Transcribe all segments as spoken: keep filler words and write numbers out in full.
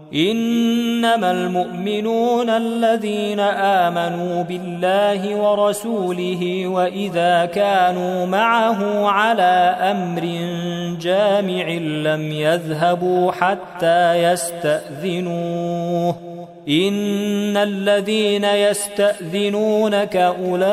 إنما المؤمنون الذين آمنوا بالله ورسوله وإذا كانوا معه على أمر جامع لم يذهبوا حتى يستأذنوه إن الذين يستأذنونك أولئك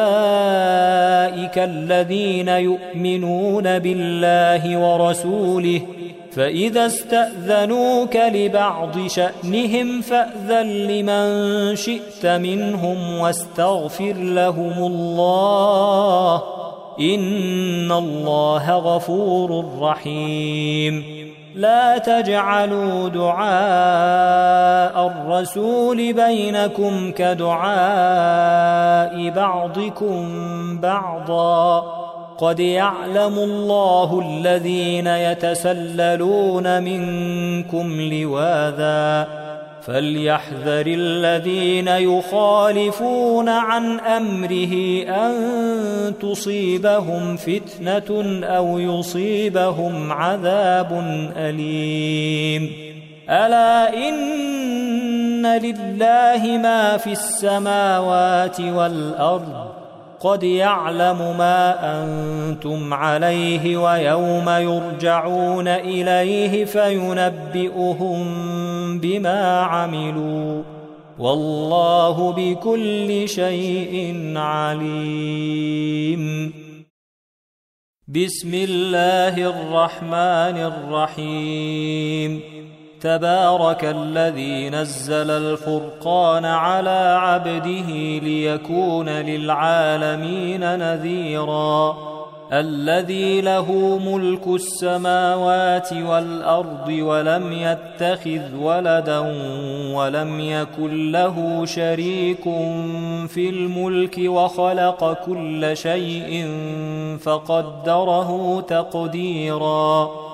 الذين يؤمنون بالله ورسوله فإذا استأذنوك لبعض شأنهم فأذن لمن شئت منهم واستغفر لهم الله إن الله غفور رحيم لا تجعلوا دعاء الرسول بينكم كدعاء بعضكم بعضا قد يعلم الله الذين يتسللون منكم لواذا فليحذر الذين يخالفون عن أمره أن تصيبهم فتنة أو يصيبهم عذاب أليم ألا إن لله ما في السماوات والأرض قد يعلم ما أنتم عليه ويوم يرجعون إليه فينبئهم بما عملوا والله بكل شيء عليم. بسم الله الرحمن الرحيم تبارك الذي نزل الفرقان على عبده ليكون للعالمين نذيرا الذي له ملك السماوات والأرض ولم يتخذ ولدا ولم يكن له شريك في الملك وخلق كل شيء فقدره تقديرا